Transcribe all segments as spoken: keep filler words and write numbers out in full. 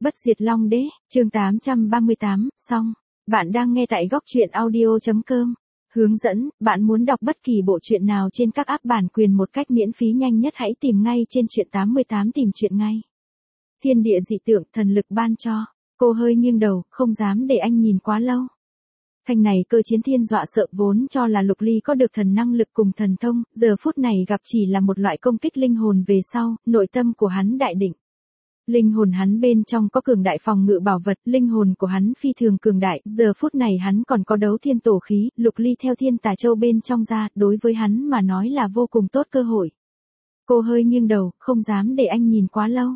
Bất diệt Long Đế, chương tám trăm ba mươi tám, xong. Bạn đang nghe tại góc truyện audio chấm com. Hướng dẫn, bạn muốn đọc bất kỳ bộ truyện nào trên các app bản quyền một cách miễn phí nhanh nhất hãy tìm ngay trên truyện tám mươi tám tìm truyện ngay. Thiên địa dị tượng, thần lực ban cho. Cô hơi nghiêng đầu, không dám để anh nhìn quá lâu. Thanh này Cơ Chiến Thiên dọa sợ, vốn cho là Lục Ly có được thần năng lực cùng thần thông, giờ phút này gặp chỉ là một loại công kích linh hồn về sau, nội tâm của hắn đại định. Linh hồn hắn bên trong có cường đại phòng ngự bảo vật, linh hồn của hắn phi thường cường đại, giờ phút này hắn còn có đấu thiên tổ khí, Lục Ly theo thiên tà châu bên trong ra, đối với hắn mà nói là vô cùng tốt cơ hội. Cô hơi nghiêng đầu, không dám để anh nhìn quá lâu.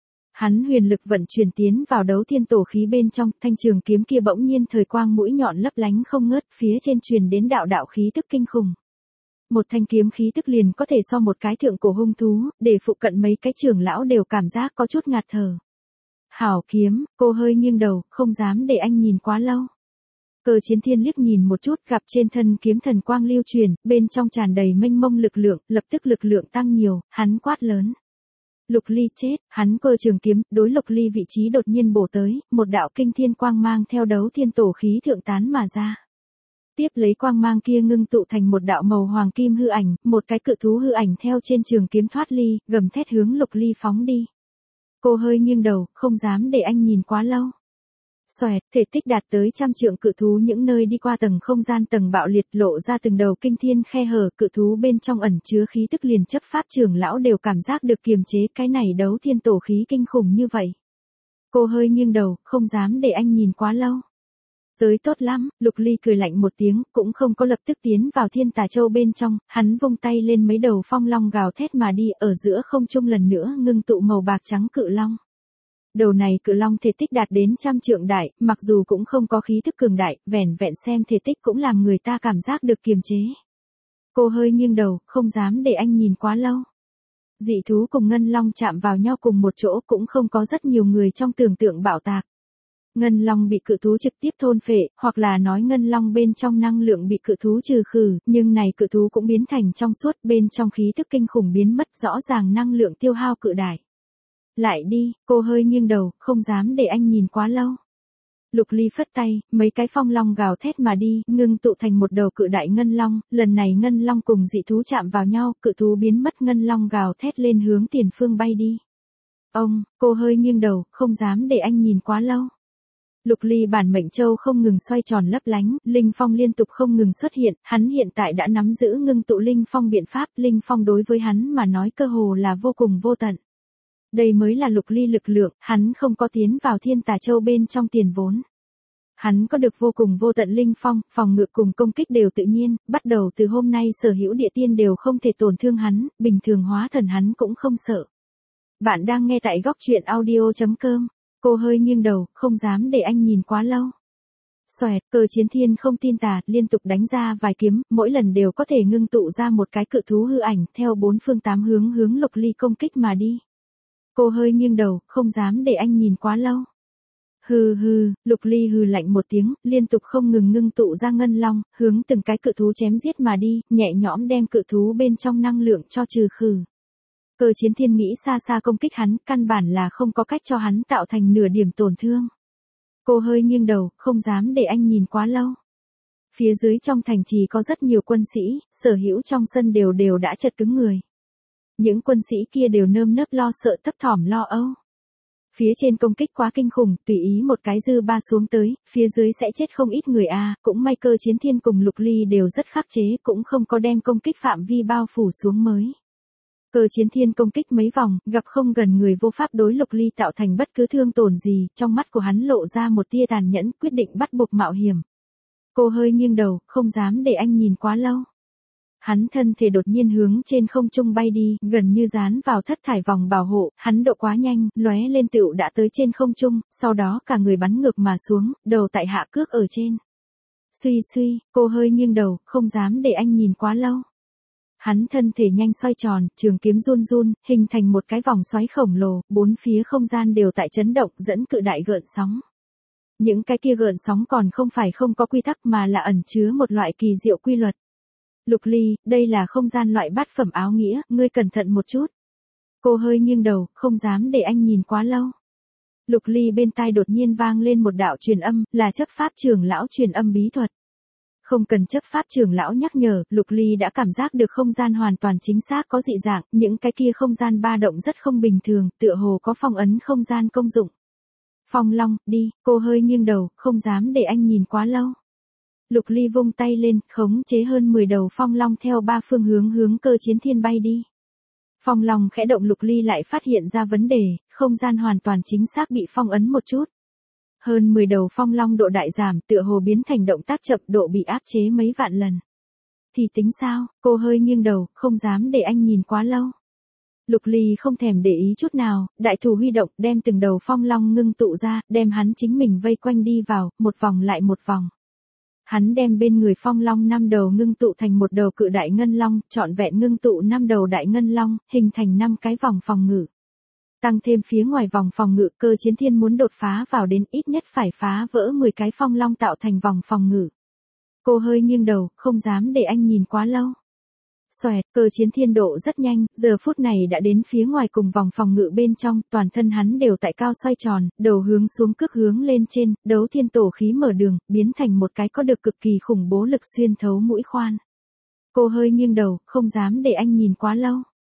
Hắn huyền lực vận chuyển tiến vào đấu thiên tổ khí bên trong, thanh trường kiếm kia bỗng nhiên thời quang mũi nhọn lấp lánh không ngớt, phía trên truyền đến đạo đạo khí tức kinh khủng. Một thanh kiếm khí tức liền có thể so một cái thượng cổ hung thú, để phụ cận mấy cái trưởng lão đều cảm giác có chút ngạt thở. Hảo kiếm, cô hơi nghiêng đầu, không dám để anh nhìn quá lâu. Cơ Chiến Thiên liếc nhìn một chút, gặp trên thân kiếm thần quang lưu truyền, bên trong tràn đầy mênh mông lực lượng, lập tức lực lượng tăng nhiều, hắn quát lớn. Lục Ly chết, hắn cơ trường kiếm, đối Lục Ly vị trí đột nhiên bổ tới, một đạo kinh thiên quang mang theo đấu thiên tổ khí thượng tán mà ra. Tiếp lấy quang mang kia ngưng tụ thành một đạo màu hoàng kim hư ảnh, một cái cự thú hư ảnh theo trên trường kiếm thoát ly, gầm thét hướng Lục Ly phóng đi. Cô hơi nghiêng đầu, không dám để anh nhìn quá lâu. Xoẹt, thể tích đạt tới trăm trượng cự thú những nơi đi qua tầng không gian tầng bạo liệt lộ ra từng đầu kinh thiên khe hở, cự thú bên trong ẩn chứa khí tức liền chấp pháp trưởng lão đều cảm giác được kiềm chế, cái này đấu thiên tổ khí kinh khủng như vậy. Cô hơi nghiêng đầu, không dám để anh nhìn quá lâu. Tới tốt lắm, Lục Ly cười lạnh một tiếng, cũng không có lập tức tiến vào thiên tà châu bên trong, hắn vung tay lên mấy đầu phong long gào thét mà đi, ở giữa không trung lần nữa ngưng tụ màu bạc trắng cự long. Đầu này cự long thể tích đạt đến trăm trượng đại, mặc dù cũng không có khí thức cường đại, vẻn vẹn xem thể tích cũng làm người ta cảm giác được kiềm chế. Cô hơi nghiêng đầu, không dám để anh nhìn quá lâu. Dị thú cùng ngân long chạm vào nhau cùng một chỗ cũng không có rất nhiều người trong tưởng tượng bạo tạc. Ngân long bị cự thú trực tiếp thôn phệ, hoặc là nói ngân long bên trong năng lượng bị cự thú trừ khử, nhưng này cự thú cũng biến thành trong suốt, bên trong khí thức kinh khủng biến mất, rõ ràng năng lượng tiêu hao cự đại. Lại đi, cô hơi nghiêng đầu, không dám để anh nhìn quá lâu. Lục Ly phất tay, mấy cái phong long gào thét mà đi, ngưng tụ thành một đầu cự đại ngân long, lần này ngân long cùng dị thú chạm vào nhau, cự thú biến mất, ngân long gào thét lên hướng tiền phương bay đi. Ông, cô hơi nghiêng đầu, không dám để anh nhìn quá lâu. Lục Ly bản mệnh châu không ngừng xoay tròn lấp lánh, linh phong liên tục không ngừng xuất hiện, hắn hiện tại đã nắm giữ ngưng tụ linh phong biện pháp, linh phong đối với hắn mà nói cơ hồ là vô cùng vô tận. Đây mới là Lục Ly lực lượng, hắn không có tiến vào thiên tà châu bên trong tiền vốn. Hắn có được vô cùng vô tận linh phong, phòng ngự cùng công kích đều tự nhiên, bắt đầu từ hôm nay sở hữu địa tiên đều không thể tổn thương hắn, bình thường hóa thần hắn cũng không sợ. Bạn đang nghe tại góc truyện audio chấm com. Cô hơi nghiêng đầu, không dám để anh nhìn quá lâu. Xoẹt, Cơ Chiến Thiên không tin tà, liên tục đánh ra vài kiếm, mỗi lần đều có thể ngưng tụ ra một cái cự thú hư ảnh, theo bốn phương tám hướng hướng Lục Ly công kích mà đi. Cô hơi nghiêng đầu, không dám để anh nhìn quá lâu. Hừ hừ, Lục Ly hừ lạnh một tiếng, liên tục không ngừng ngưng tụ ra ngân long, hướng từng cái cự thú chém giết mà đi, nhẹ nhõm đem cự thú bên trong năng lượng cho trừ khử. Cơ Chiến Thiên nghĩ xa xa công kích hắn, căn bản là không có cách cho hắn tạo thành nửa điểm tổn thương. Cô hơi nghiêng đầu, không dám để anh nhìn quá lâu. Phía dưới trong thành trì có rất nhiều quân sĩ, sở hữu trong sân đều đều đã chật cứng người. Những quân sĩ kia đều nơm nớp lo sợ thấp thỏm lo âu. Phía trên công kích quá kinh khủng, tùy ý một cái dư ba xuống tới, phía dưới sẽ chết không ít người a. À, cũng may Cơ Chiến Thiên cùng Lục Ly đều rất khắc chế, cũng không có đem công kích phạm vi bao phủ xuống mới. Cơ Chiến Thiên công kích mấy vòng, gặp không gần người vô pháp đối Lục Ly tạo thành bất cứ thương tổn gì, trong mắt của hắn lộ ra một tia tàn nhẫn, quyết định bắt buộc mạo hiểm. Cô hơi nghiêng đầu, không dám để anh nhìn quá lâu. Hắn thân thể đột nhiên hướng trên không trung bay đi, gần như dán vào thất thải vòng bảo hộ, hắn độ quá nhanh, lóe lên tựu đã tới trên không trung, sau đó cả người bắn ngược mà xuống, đầu tại hạ cước ở trên. Suy suy, cô hơi nghiêng đầu, không dám để anh nhìn quá lâu. Hắn thân thể nhanh xoay tròn, trường kiếm run run, hình thành một cái vòng xoáy khổng lồ, bốn phía không gian đều tại chấn động, dẫn cự đại gợn sóng. Những cái kia gợn sóng còn không phải không có quy tắc mà là ẩn chứa một loại kỳ diệu quy luật. Lục Ly, đây là không gian loại bát phẩm áo nghĩa, ngươi cẩn thận một chút. Cô hơi nghiêng đầu, không dám để anh nhìn quá lâu. Lục Ly bên tai đột nhiên vang lên một đạo truyền âm, là chấp pháp trưởng lão truyền âm bí thuật. Không cần chấp pháp trưởng lão nhắc nhở, Lục Ly đã cảm giác được không gian hoàn toàn chính xác có dị dạng, những cái kia không gian ba động rất không bình thường, tựa hồ có phong ấn không gian công dụng. Phong Long, đi, cô hơi nghiêng đầu, không dám để anh nhìn quá lâu. Lục Ly vung tay lên, khống chế hơn mười đầu Phong Long theo ba phương hướng hướng Cơ Chiến Thiên bay đi. Phong Long khẽ động, Lục Ly lại phát hiện ra vấn đề, không gian hoàn toàn chính xác bị phong ấn một chút. Hơn mười đầu Phong Long độ đại giảm, tựa hồ biến thành động tác chậm, độ bị áp chế mấy vạn lần. Thì tính sao? Cô hơi nghiêng đầu, không dám để anh nhìn quá lâu. Lục Ly không thèm để ý chút nào, đại thủ huy động, đem từng đầu Phong Long ngưng tụ ra, đem hắn chính mình vây quanh đi vào, một vòng lại một vòng. Hắn đem bên người Phong Long năm đầu ngưng tụ thành một đầu cự đại ngân long, trọn vẹn ngưng tụ năm đầu đại ngân long, hình thành năm cái vòng phòng ngự. Tăng thêm phía ngoài vòng phòng ngự, Cơ Chiến Thiên muốn đột phá vào đến ít nhất phải phá vỡ mười cái Phong Long tạo thành vòng phòng ngự. Cô hơi nghiêng đầu, không dám để anh nhìn quá lâu. Xoẹt, Cơ Chiến Thiên độ rất nhanh, giờ phút này đã đến phía ngoài cùng vòng phòng ngự bên trong, toàn thân hắn đều tại cao xoay tròn, đầu hướng xuống cước hướng lên trên, đấu thiên tổ khí mở đường, biến thành một cái có được cực kỳ khủng bố lực xuyên thấu mũi khoan. Cô hơi nghiêng đầu, không dám để anh nhìn quá lâu.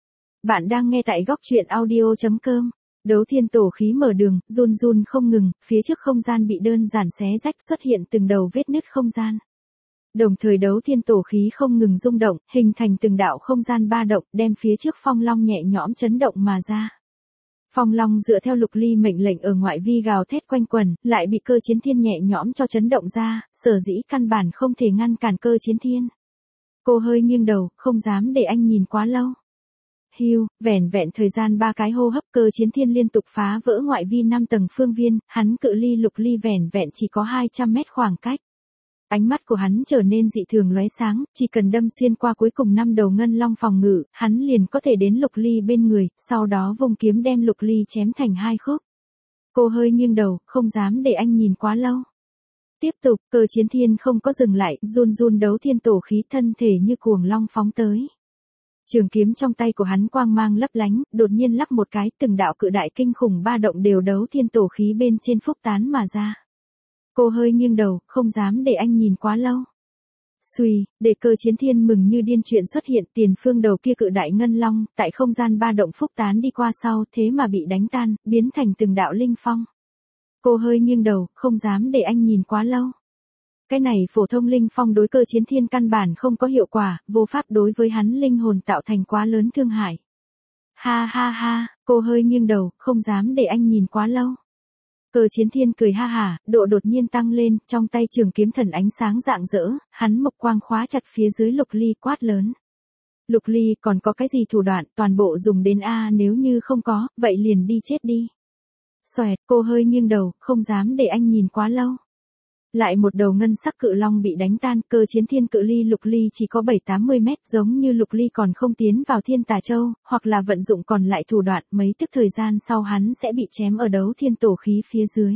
Bạn đang nghe tại góc truyện audio chấm com. Đấu thiên tổ khí mở đường, run run không ngừng, phía trước không gian bị đơn giản xé rách, xuất hiện từng đầu vết nứt không gian. Đồng thời đấu thiên tổ khí không ngừng rung động, hình thành từng đạo không gian ba động, đem phía trước Phong Long nhẹ nhõm chấn động mà ra. Phong Long dựa theo Lục Ly mệnh lệnh ở ngoại vi gào thét quanh quẩn, lại bị Cơ Chiến Thiên nhẹ nhõm cho chấn động ra, sở dĩ căn bản không thể ngăn cản Cơ Chiến Thiên. Cô hơi nghiêng đầu, không dám để anh nhìn quá lâu. Hiu, vẻn vẹn thời gian ba cái hô hấp, Cơ Chiến Thiên liên tục phá vỡ ngoại vi năm tầng phương viên, hắn cự ly Lục Ly vẻn vẹn chỉ có hai trăm mét khoảng cách. Ánh mắt của hắn trở nên dị thường lóe sáng, chỉ cần đâm xuyên qua cuối cùng năm đầu ngân long phòng ngự, hắn liền có thể đến Lục Ly bên người, sau đó vung kiếm đem Lục Ly chém thành hai khúc. Cô hơi nghiêng đầu, không dám để anh nhìn quá lâu. Tiếp tục, Cơ Chiến Thiên không có dừng lại, run run đấu thiên tổ khí, thân thể như cuồng long phóng tới. Trường kiếm trong tay của hắn quang mang lấp lánh, đột nhiên lắp một cái, từng đạo cự đại kinh khủng ba động đều đấu thiên tổ khí bên trên phúc tán mà ra. Cô hơi nghiêng đầu, không dám để anh nhìn quá lâu. Xuy, để Cơ Chiến Thiên mừng như điên, chuyện xuất hiện, tiền phương đầu kia cự đại ngân long, tại không gian ba động phúc tán đi qua sau, thế mà bị đánh tan, biến thành từng đạo linh phong. Cô hơi nghiêng đầu, không dám để anh nhìn quá lâu. Cái này phổ thông linh phong đối Cơ Chiến Thiên căn bản không có hiệu quả, vô pháp đối với hắn linh hồn tạo thành quá lớn thương hại. Ha ha ha, cô hơi nghiêng đầu, không dám để anh nhìn quá lâu. Cơ Chiến Thiên cười ha hả, độ đột nhiên tăng lên, trong tay trường kiếm thần ánh sáng rạng rỡ, hắn mộc quang khóa chặt phía dưới Lục Ly, quát lớn. Lục Ly, còn có cái gì thủ đoạn, toàn bộ dùng đến A, nếu như không có, vậy liền đi chết đi. Xoẹt, cô hơi nghiêng đầu, không dám để anh nhìn quá lâu. Lại một đầu ngân sắc cự long bị đánh tan, Cơ Chiến Thiên cự ly Lục Ly chỉ có bảy tám mươi mét, giống như Lục Ly còn không tiến vào Thiên Tà Châu, hoặc là vận dụng còn lại thủ đoạn, mấy tức thời gian sau hắn sẽ bị chém ở đấu thiên tổ khí phía dưới.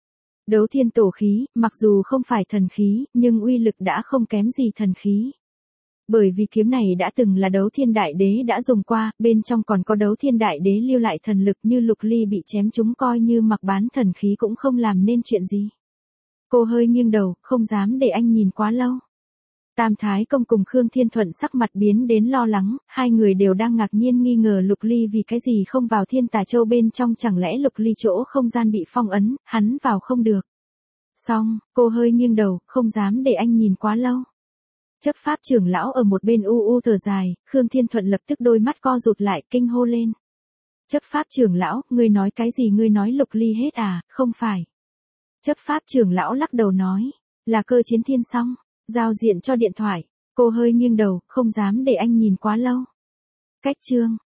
Đấu thiên tổ khí, mặc dù không phải thần khí, nhưng uy lực đã không kém gì thần khí. Bởi vì kiếm này đã từng là đấu thiên đại đế đã dùng qua, bên trong còn có đấu thiên đại đế lưu lại thần lực, như Lục Ly bị chém chúng coi như mặc bán thần khí cũng không làm nên chuyện gì. Cô hơi nghiêng đầu, không dám để anh nhìn quá lâu. Tam Thái Công cùng Khương Thiên Thuận sắc mặt biến đến lo lắng, hai người đều đang ngạc nhiên nghi ngờ Lục Ly vì cái gì không vào Thiên Tà Châu bên trong, chẳng lẽ Lục Ly chỗ không gian bị phong ấn, hắn vào không được. Xong, cô hơi nghiêng đầu, không dám để anh nhìn quá lâu. Chấp pháp trưởng lão ở một bên u u thở dài, Khương Thiên Thuận lập tức đôi mắt co rụt lại, kinh hô lên. Chấp pháp trưởng lão, ngươi nói cái gì, ngươi nói Lục Ly hết à, không phải. Chấp pháp trưởng lão lắc đầu nói, là Cơ Chiến Thiên xong, giao diện cho điện thoại. Cô hơi nghiêng đầu, không dám để anh nhìn quá lâu. Cách chương